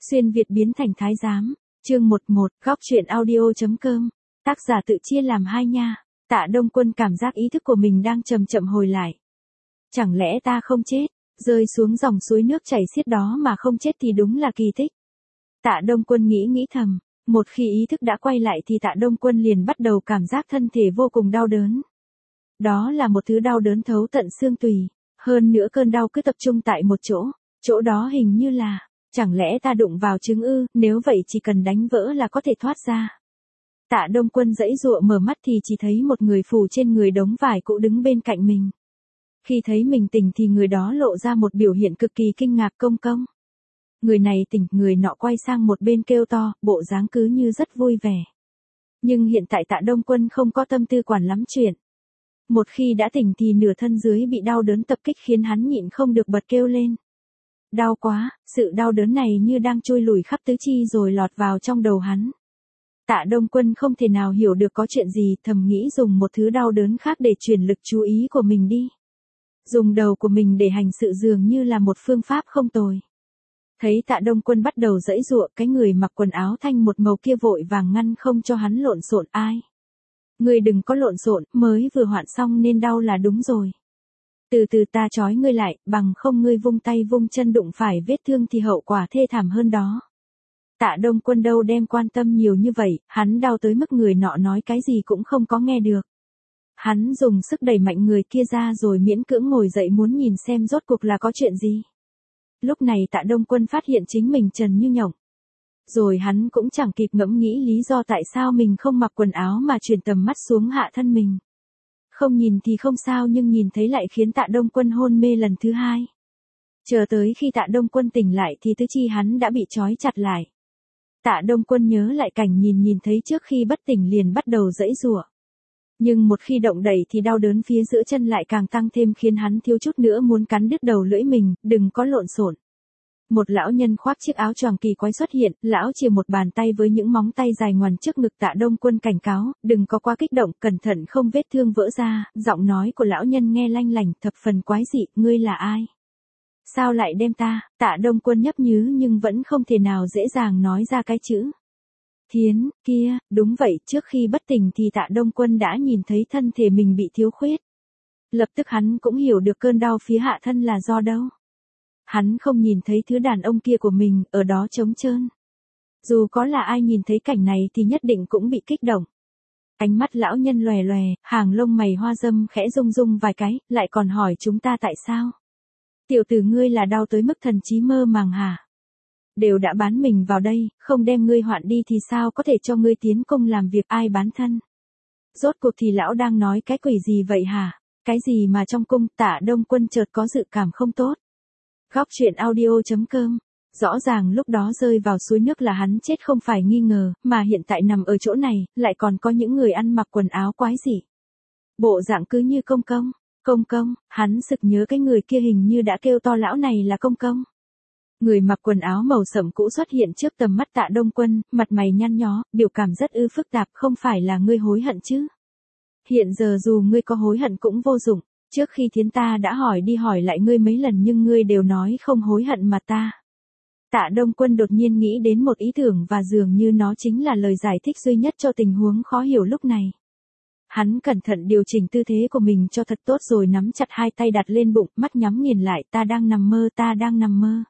Xuyên Việt biến thành thái giám. Chương 11, góc truyện audio.com. Tác giả tự chia làm hai nha. Tạ Đông Quân cảm giác ý thức của mình đang chậm chậm hồi lại. Chẳng lẽ ta không chết, rơi xuống dòng suối nước chảy xiết đó mà không chết thì đúng là kỳ tích. Tạ Đông Quân nghĩ thầm, một khi ý thức đã quay lại thì Tạ Đông Quân liền bắt đầu cảm giác thân thể vô cùng đau đớn. Đó là một thứ đau đớn thấu tận xương tủy, hơn nữa cơn đau cứ tập trung tại một chỗ đó hình như là, chẳng lẽ ta đụng vào trứng ư, nếu vậy chỉ cần đánh vỡ là có thể thoát ra. Tạ Đông Quân giãy giụa mở mắt thì chỉ thấy một người phủ trên người đống vải cũ đứng bên cạnh mình. Khi thấy mình tỉnh thì người đó lộ ra một biểu hiện cực kỳ kinh ngạc. Công công. Người này tỉnh, người nọ quay sang một bên kêu to, bộ dáng cứ như rất vui vẻ. Nhưng hiện tại Tạ Đông Quân không có tâm tư quản lắm chuyện. Một khi đã tỉnh thì nửa thân dưới bị đau đớn tập kích khiến hắn nhịn không được bật kêu lên. Đau quá, sự đau đớn này như đang trôi lủi khắp tứ chi rồi lọt vào trong đầu hắn. Tạ Đông Quân không thể nào hiểu được có chuyện gì, thầm nghĩ dùng một thứ đau đớn khác để chuyển lực chú ý của mình đi. Dùng đầu của mình để hành sự dường như là một phương pháp không tồi. Thấy Tạ Đông Quân bắt đầu giãy giụa, cái người mặc quần áo thanh một màu kia vội vàng ngăn không cho hắn lộn xộn. Ai? Ngươi đừng có lộn xộn, mới vừa hoạn xong nên đau là đúng rồi. Từ từ ta trói ngươi lại, bằng không ngươi vung tay vung chân đụng phải vết thương thì hậu quả thê thảm hơn đó. Tạ Đông Quân đâu đem quan tâm nhiều như vậy, hắn đau tới mức người nọ nói cái gì cũng không có nghe được. Hắn dùng sức đẩy mạnh người kia ra rồi miễn cưỡng ngồi dậy muốn nhìn xem rốt cuộc là có chuyện gì. Lúc này Tạ Đông Quân phát hiện chính mình trần như nhộng. Rồi hắn cũng chẳng kịp ngẫm nghĩ lý do tại sao mình không mặc quần áo mà chuyển tầm mắt xuống hạ thân mình. Không nhìn thì không sao nhưng nhìn thấy lại khiến Tạ Đông Quân hôn mê lần thứ hai. Chờ tới khi Tạ Đông Quân tỉnh lại thì tứ chi hắn đã bị trói chặt lại. Tạ Đông Quân nhớ lại cảnh nhìn thấy trước khi bất tỉnh liền bắt đầu giãy giụa. Nhưng một khi động đậy thì đau đớn phía giữa chân lại càng tăng thêm khiến hắn thiếu chút nữa muốn cắn đứt đầu lưỡi mình. Đừng có lộn xộn. Một lão nhân khoác chiếc áo choàng kỳ quái xuất hiện, lão chìa một bàn tay với những móng tay dài ngoằn trước ngực. Tạ Đông Quân cảnh cáo, đừng có quá kích động, cẩn thận không vết thương vỡ ra. Giọng nói của lão nhân nghe lanh lảnh, thập phần quái dị. Ngươi là ai? Sao lại đem ta? Tạ Đông Quân nhấp nhứ nhưng vẫn không thể nào dễ dàng nói ra cái chữ Thiến. Kia, đúng vậy, trước khi bất tỉnh thì Tạ Đông Quân đã nhìn thấy thân thể mình bị thiếu khuyết. Lập tức hắn cũng hiểu được cơn đau phía hạ thân là do đâu. Hắn không nhìn thấy thứ đàn ông kia của mình, ở đó trống trơn. Dù có là ai nhìn thấy cảnh này thì nhất định cũng bị kích động. Ánh mắt lão nhân lòe lòe, hàng lông mày hoa râm khẽ rung rung vài cái, lại còn hỏi chúng ta tại sao. Tiểu tử ngươi là đau tới mức thần trí mơ màng hả? Đều đã bán mình vào đây, không đem ngươi hoạn đi thì sao có thể cho ngươi tiến công làm việc ai bán thân? Rốt cuộc thì lão đang nói cái quỷ gì vậy hả? Cái gì mà trong cung? Tạ Đông Quân chợt có dự cảm không tốt. Góc truyện audio.com. Rõ ràng lúc đó rơi vào suối nước là hắn chết không phải nghi ngờ, mà hiện tại nằm ở chỗ này, lại còn có những người ăn mặc quần áo quái dị. Bộ dạng cứ như công công. Công công, hắn sực nhớ cái người kia hình như đã kêu to lão này là công công. Người mặc quần áo màu sẫm cũ xuất hiện trước tầm mắt Tạ Đông Quân, mặt mày nhăn nhó, biểu cảm rất phức tạp. Không phải là ngươi hối hận chứ? Hiện giờ dù ngươi có hối hận cũng vô dụng. Trước khi Thiến ta đã hỏi đi hỏi lại ngươi mấy lần nhưng ngươi đều nói không hối hận mà ta. Tạ Đông Quân đột nhiên nghĩ đến một ý tưởng và dường như nó chính là lời giải thích duy nhất cho tình huống khó hiểu lúc này. Hắn cẩn thận điều chỉnh tư thế của mình cho thật tốt rồi nắm chặt hai tay đặt lên bụng, mắt nhắm nghiền lại. Ta đang nằm mơ, ta đang nằm mơ.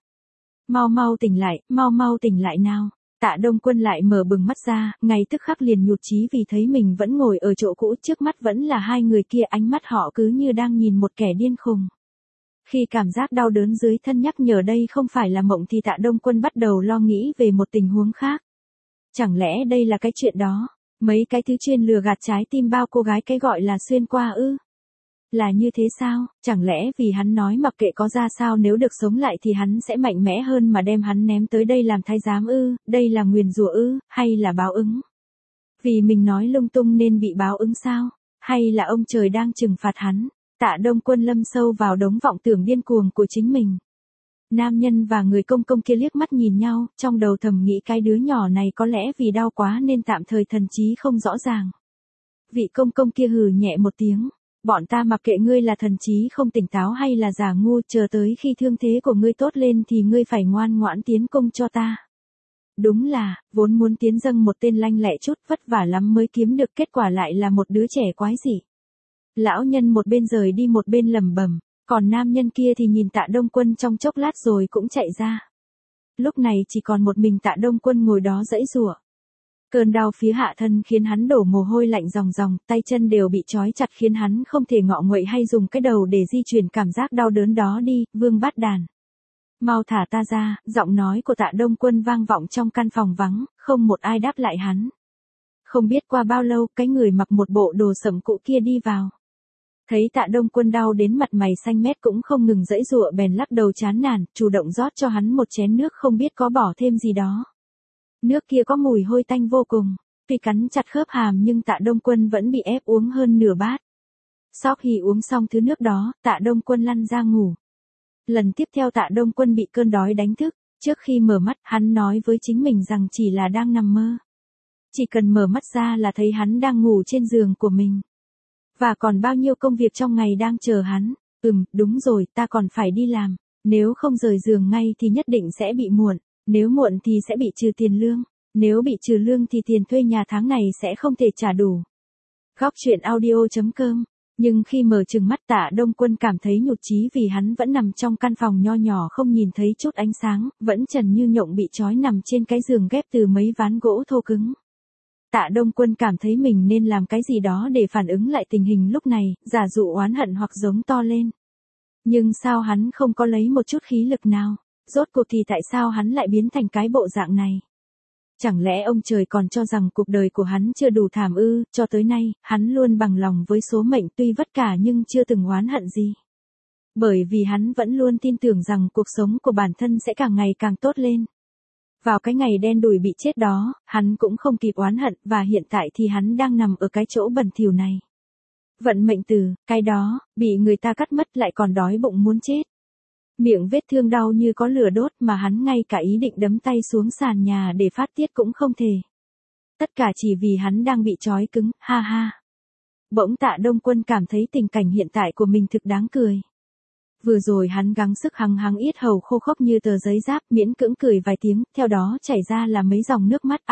Mau mau tỉnh lại nào. Tạ Đông Quân lại mở bừng mắt ra, ngay tức khắc liền nhụt chí vì thấy mình vẫn ngồi ở chỗ cũ, trước mắt vẫn là hai người kia, ánh mắt họ cứ như đang nhìn một kẻ điên khùng. Khi cảm giác đau đớn dưới thân nhắc nhở đây không phải là mộng thì Tạ Đông Quân bắt đầu lo nghĩ về một tình huống khác. Chẳng lẽ đây là cái chuyện đó, mấy cái thứ chuyên lừa gạt trái tim bao cô gái cái gọi là xuyên qua ư? Là như thế sao? Chẳng lẽ vì hắn nói mặc kệ có ra sao nếu được sống lại thì hắn sẽ mạnh mẽ hơn mà đem hắn ném tới đây làm thái giám ư? Đây là nguyền rủa ư? Hay là báo ứng? Vì mình nói lung tung nên bị báo ứng sao? Hay là ông trời đang trừng phạt hắn? Tạ Đông Quân lâm sâu vào đống vọng tưởng điên cuồng của chính mình. Nam nhân và người công công kia liếc mắt nhìn nhau, trong đầu thầm nghĩ cái đứa nhỏ này có lẽ vì đau quá nên tạm thời thần trí không rõ ràng. Vị công công kia hừ nhẹ một tiếng. Bọn ta mặc kệ ngươi là thần trí không tỉnh táo hay là giả ngu, chờ tới khi thương thế của ngươi tốt lên thì ngươi phải ngoan ngoãn tiến công cho ta. Đúng là, vốn muốn tiến dâng một tên lanh lẹ chút vất vả lắm mới kiếm được, kết quả lại là một đứa trẻ quái dị. Lão nhân một bên rời đi một bên lẩm bẩm, còn nam nhân kia thì nhìn Tạ Đông Quân trong chốc lát rồi cũng chạy ra. Lúc này chỉ còn một mình Tạ Đông Quân ngồi đó giãy giụa. Cơn đau phía hạ thân khiến hắn đổ mồ hôi lạnh ròng ròng, tay chân đều bị trói chặt khiến hắn không thể ngọ nguậy hay dùng cái đầu để di chuyển cảm giác đau đớn đó đi. Vương Bát Đàn, mau thả ta ra, giọng nói của Tạ Đông Quân vang vọng trong căn phòng vắng, không một ai đáp lại hắn. Không biết qua bao lâu, cái người mặc một bộ đồ sẫm cũ kia đi vào. Thấy Tạ Đông Quân đau đến mặt mày xanh mét cũng không ngừng giãy giụa, bèn lắc đầu chán nản, chủ động rót cho hắn một chén nước không biết có bỏ thêm gì đó. Nước kia có mùi hôi tanh vô cùng, tuy cắn chặt khớp hàm nhưng Tạ Đông Quân vẫn bị ép uống hơn nửa bát. Sau khi uống xong thứ nước đó, Tạ Đông Quân lăn ra ngủ. Lần tiếp theo Tạ Đông Quân bị cơn đói đánh thức, trước khi mở mắt hắn nói với chính mình rằng chỉ là đang nằm mơ. Chỉ cần mở mắt ra là thấy hắn đang ngủ trên giường của mình. Và còn bao nhiêu công việc trong ngày đang chờ hắn. Đúng rồi, ta còn phải đi làm. Nếu không rời giường ngay thì nhất định sẽ bị muộn. Nếu muộn thì sẽ bị trừ tiền lương. Nếu bị trừ lương thì tiền thuê nhà tháng này sẽ không thể trả đủ. Góc truyện audio.com. Nhưng khi mở trừng mắt Tạ Đông Quân cảm thấy nhụt chí vì hắn vẫn nằm trong căn phòng nho nhỏ không nhìn thấy chút ánh sáng, vẫn trần như nhộng bị trói nằm trên cái giường ghép từ mấy ván gỗ thô cứng. Tạ Đông Quân cảm thấy mình nên làm cái gì đó để phản ứng lại tình hình lúc này, giả dụ oán hận hoặc giống to lên. Nhưng sao hắn không có lấy một chút khí lực nào? Rốt cuộc thì tại sao hắn lại biến thành cái bộ dạng này? Chẳng lẽ ông trời còn cho rằng cuộc đời của hắn chưa đủ thảm ư? Cho tới nay, hắn luôn bằng lòng với số mệnh tuy vất vả nhưng chưa từng oán hận gì. Bởi vì hắn vẫn luôn tin tưởng rằng cuộc sống của bản thân sẽ càng ngày càng tốt lên. Vào cái ngày đen đủi bị chết đó, hắn cũng không kịp oán hận và hiện tại thì hắn đang nằm ở cái chỗ bẩn thỉu này. Vận mệnh từ, cái đó, bị người ta cắt mất lại còn đói bụng muốn chết. Miệng vết thương đau như có lửa đốt mà hắn ngay cả ý định đấm tay xuống sàn nhà để phát tiết cũng không thể. Tất cả chỉ vì hắn đang bị trói cứng, ha ha. Bỗng Tạ Đông Quân cảm thấy tình cảnh hiện tại của mình thực đáng cười. Vừa rồi hắn gắng sức hăng hăng yết hầu khô khốc như tờ giấy giáp, miễn cưỡng cười vài tiếng, theo đó chảy ra là mấy dòng nước mắt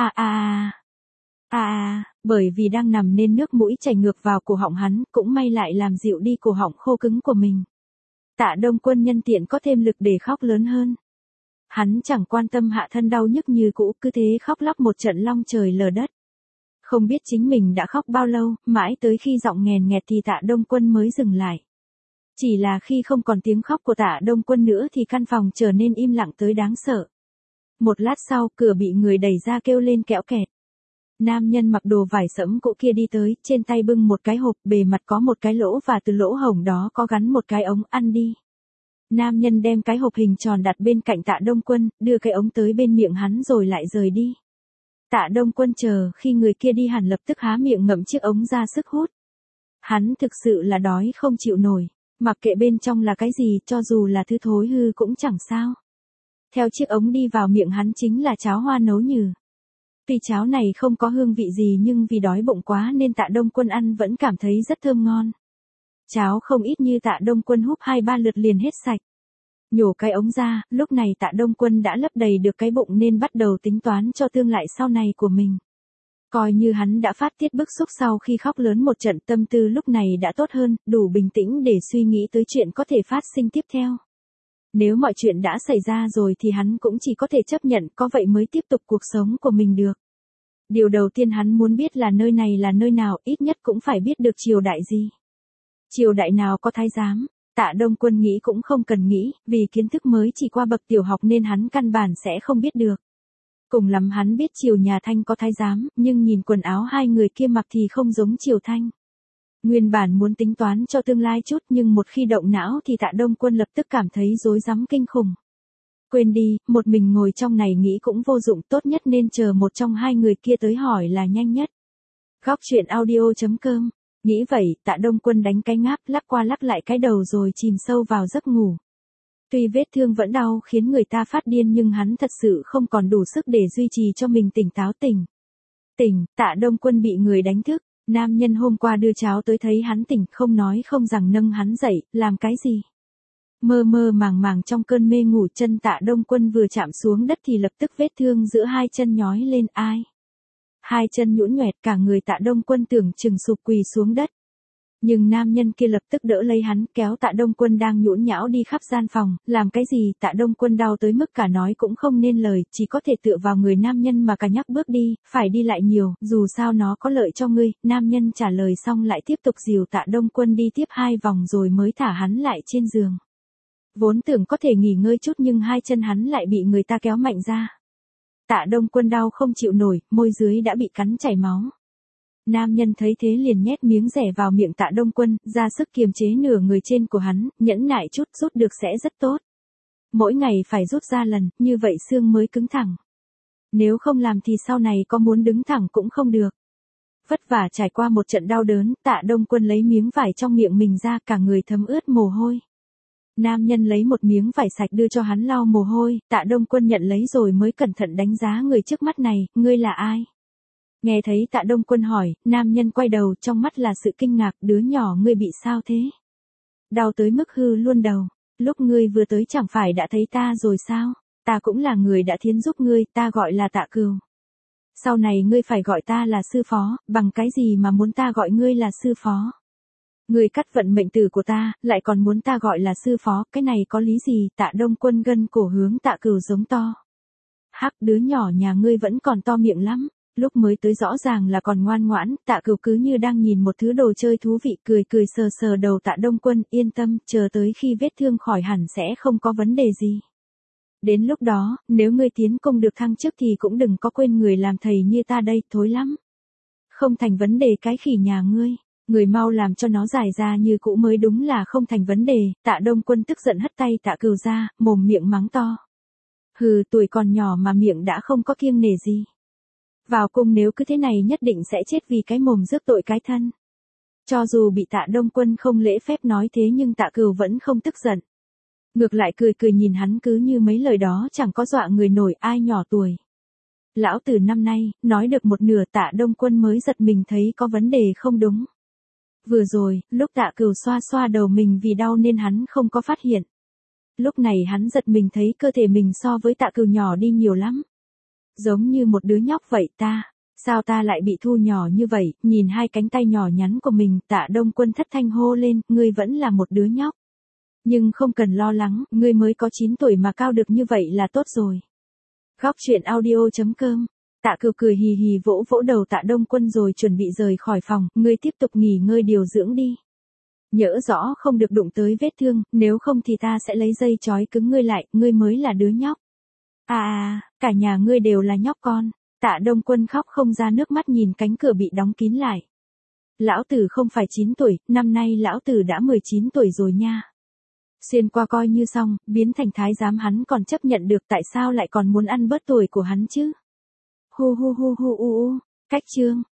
bởi vì đang nằm nên nước mũi chảy ngược vào cổ họng hắn, cũng may lại làm dịu đi cổ họng khô cứng của mình. Tạ Đông Quân nhân tiện có thêm lực để khóc lớn hơn. Hắn chẳng quan tâm hạ thân đau nhức như cũ, cứ thế khóc lóc một trận long trời lở đất. Không biết chính mình đã khóc bao lâu, mãi tới khi giọng nghèn nghẹt thì Tạ Đông Quân mới dừng lại. Chỉ là khi không còn tiếng khóc của Tạ Đông Quân nữa thì căn phòng trở nên im lặng tới đáng sợ. Một lát sau, cửa bị người đẩy ra kêu lên kẽo kẹt. Nam nhân mặc đồ vải sẫm cũ kia đi tới, trên tay bưng một cái hộp, bề mặt có một cái lỗ và từ lỗ hổng đó có gắn một cái ống, ăn đi. Nam nhân đem cái hộp hình tròn đặt bên cạnh Tạ Đông Quân, đưa cái ống tới bên miệng hắn rồi lại rời đi. Tạ Đông Quân chờ khi người kia đi hẳn lập tức há miệng ngậm chiếc ống ra sức hút. Hắn thực sự là đói không chịu nổi, mặc kệ bên trong là cái gì, cho dù là thứ thối hư cũng chẳng sao. Theo chiếc ống đi vào miệng hắn chính là cháo hoa nấu nhừ. Tuy cháo này không có hương vị gì nhưng vì đói bụng quá nên Tạ Đông Quân ăn vẫn cảm thấy rất thơm ngon. Cháo không ít như Tạ Đông Quân húp 2-3 lượt liền hết sạch. Nhổ cái ống ra, lúc này Tạ Đông Quân đã lấp đầy được cái bụng nên bắt đầu tính toán cho tương lai sau này của mình. Coi như hắn đã phát tiết bức xúc sau khi khóc lớn một trận, tâm tư lúc này đã tốt hơn, đủ bình tĩnh để suy nghĩ tới chuyện có thể phát sinh tiếp theo. Nếu mọi chuyện đã xảy ra rồi thì hắn cũng chỉ có thể chấp nhận, có vậy mới tiếp tục cuộc sống của mình được. Điều đầu tiên hắn muốn biết là nơi này là nơi nào, ít nhất cũng phải biết được triều đại gì. Triều đại nào có thái giám. Tạ Đông Quân nghĩ cũng không cần nghĩ, vì kiến thức mới chỉ qua bậc tiểu học nên hắn căn bản sẽ không biết được. Cùng lắm hắn biết triều nhà Thanh có thái giám, nhưng nhìn quần áo hai người kia mặc thì không giống triều Thanh. Nguyên bản muốn tính toán cho tương lai chút nhưng một khi động não thì Tạ Đông Quân lập tức cảm thấy rối rắm kinh khủng. Quên đi, một mình ngồi trong này nghĩ cũng vô dụng, tốt nhất nên chờ một trong hai người kia tới hỏi là nhanh nhất. Góc truyện audio.com. Nghĩ vậy, Tạ Đông Quân đánh cái ngáp, lắc qua lắc lại cái đầu rồi chìm sâu vào giấc ngủ. Tuy vết thương vẫn đau khiến người ta phát điên nhưng hắn thật sự không còn đủ sức để duy trì cho mình tỉnh táo. Tạ Đông Quân bị người đánh thức, nam nhân hôm qua đưa cháo tới thấy hắn tỉnh không nói không rằng nâng hắn dậy, làm cái gì? Mơ mơ màng màng trong cơn mê ngủ, chân Tạ Đông Quân vừa chạm xuống đất thì lập tức vết thương giữa hai chân nhói lên. Ai? Hai chân nhũn nhoẹt, cả người Tạ Đông Quân tưởng chừng sụp quỳ xuống đất. Nhưng nam nhân kia lập tức đỡ lấy hắn, kéo Tạ Đông Quân đang nhũn nhão đi khắp gian phòng. Làm cái gì? Tạ Đông Quân đau tới mức cả nói cũng không nên lời, chỉ có thể tựa vào người nam nhân mà cả nhắc bước đi, phải đi lại nhiều, dù sao nó có lợi cho ngươi. Nam nhân trả lời xong lại tiếp tục dìu Tạ Đông Quân đi tiếp 2 vòng rồi mới thả hắn lại trên giường. Vốn tưởng có thể nghỉ ngơi chút nhưng hai chân hắn lại bị người ta kéo mạnh ra. Tạ Đông Quân đau không chịu nổi, môi dưới đã bị cắn chảy máu. Nam nhân thấy thế liền nhét miếng rẻ vào miệng Tạ Đông Quân, ra sức kiềm chế nửa người trên của hắn, nhẫn nại chút, rút được sẽ rất tốt. Mỗi ngày phải rút ra lần, như vậy xương mới cứng thẳng. Nếu không làm thì sau này có muốn đứng thẳng cũng không được. Vất vả trải qua một trận đau đớn, Tạ Đông Quân lấy miếng vải trong miệng mình ra, cả người thấm ướt mồ hôi. Nam nhân lấy một miếng vải sạch đưa cho hắn lau mồ hôi, Tạ Đông Quân nhận lấy rồi mới cẩn thận đánh giá người trước mắt này, ngươi là ai? Nghe thấy Tạ Đông Quân hỏi, nam nhân quay đầu, trong mắt là sự kinh ngạc, đứa nhỏ ngươi bị sao thế? Đau tới mức hư luôn đầu, lúc ngươi vừa tới chẳng phải đã thấy ta rồi sao? Ta cũng là người đã thiến giúp ngươi, ta gọi là Tạ Cừu. Sau này ngươi phải gọi ta là sư phó, bằng cái gì mà muốn ta gọi ngươi là sư phó? Ngươi cắt vận mệnh tử của ta, lại còn muốn ta gọi là sư phó, cái này có lý gì? Tạ Đông Quân gân cổ hướng Tạ Cừu giống to. Hắc, đứa nhỏ nhà ngươi vẫn còn to miệng lắm. Lúc mới tới rõ ràng là còn ngoan ngoãn, Tạ Cừu cứ như đang nhìn một thứ đồ chơi thú vị, cười cười sờ sờ đầu Tạ Đông Quân, yên tâm, chờ tới khi vết thương khỏi hẳn sẽ không có vấn đề gì. Đến lúc đó, nếu ngươi tiến công được thăng chức thì cũng đừng có quên người làm thầy như ta đây, thối lắm. Không thành vấn đề cái khỉ nhà ngươi, người mau làm cho nó giải ra như cũ mới đúng là không thành vấn đề. Tạ Đông Quân tức giận hất tay Tạ Cừu ra, mồm miệng mắng to. Hừ, tuổi còn nhỏ mà miệng đã không có kiêng nể gì. Vào cung nếu cứ thế này nhất định sẽ chết vì cái mồm rước tội cái thân. Cho dù bị Tạ Đông Quân không lễ phép nói thế nhưng Tạ Cừu vẫn không tức giận. Ngược lại cười cười nhìn hắn, cứ như mấy lời đó chẳng có dọa người nổi, ai nhỏ tuổi. Lão tử năm nay, nói được một nửa, Tạ Đông Quân mới giật mình thấy có vấn đề không đúng. Vừa rồi, lúc Tạ Cừu xoa xoa đầu mình vì đau nên hắn không có phát hiện. Lúc này hắn giật mình thấy cơ thể mình so với Tạ Cừu nhỏ đi nhiều lắm. Giống như một đứa nhóc vậy ta, sao ta lại bị thu nhỏ như vậy? Nhìn hai cánh tay nhỏ nhắn của mình, Tạ Đông Quân thất thanh hô lên, ngươi vẫn là một đứa nhóc. Nhưng không cần lo lắng, ngươi mới có 9 tuổi mà cao được như vậy là tốt rồi. Góc truyện audio.com. Tạ Cừu cười hì hì vỗ vỗ đầu Tạ Đông Quân rồi chuẩn bị rời khỏi phòng, ngươi tiếp tục nghỉ ngơi điều dưỡng đi. Nhỡ rõ không được đụng tới vết thương, nếu không thì ta sẽ lấy dây trói cứng ngươi lại, ngươi mới là đứa nhóc. Cả nhà ngươi đều là nhóc con. Tạ Đông Quân khóc không ra nước mắt nhìn cánh cửa bị đóng kín lại. Lão tử không phải 9 tuổi, năm nay lão tử đã 19 tuổi rồi nha. Xuyên qua coi như xong, biến thành thái giám hắn còn chấp nhận được, tại sao lại còn muốn ăn bớt tuổi của hắn chứ? Hu hu hu hu u u, cách chương.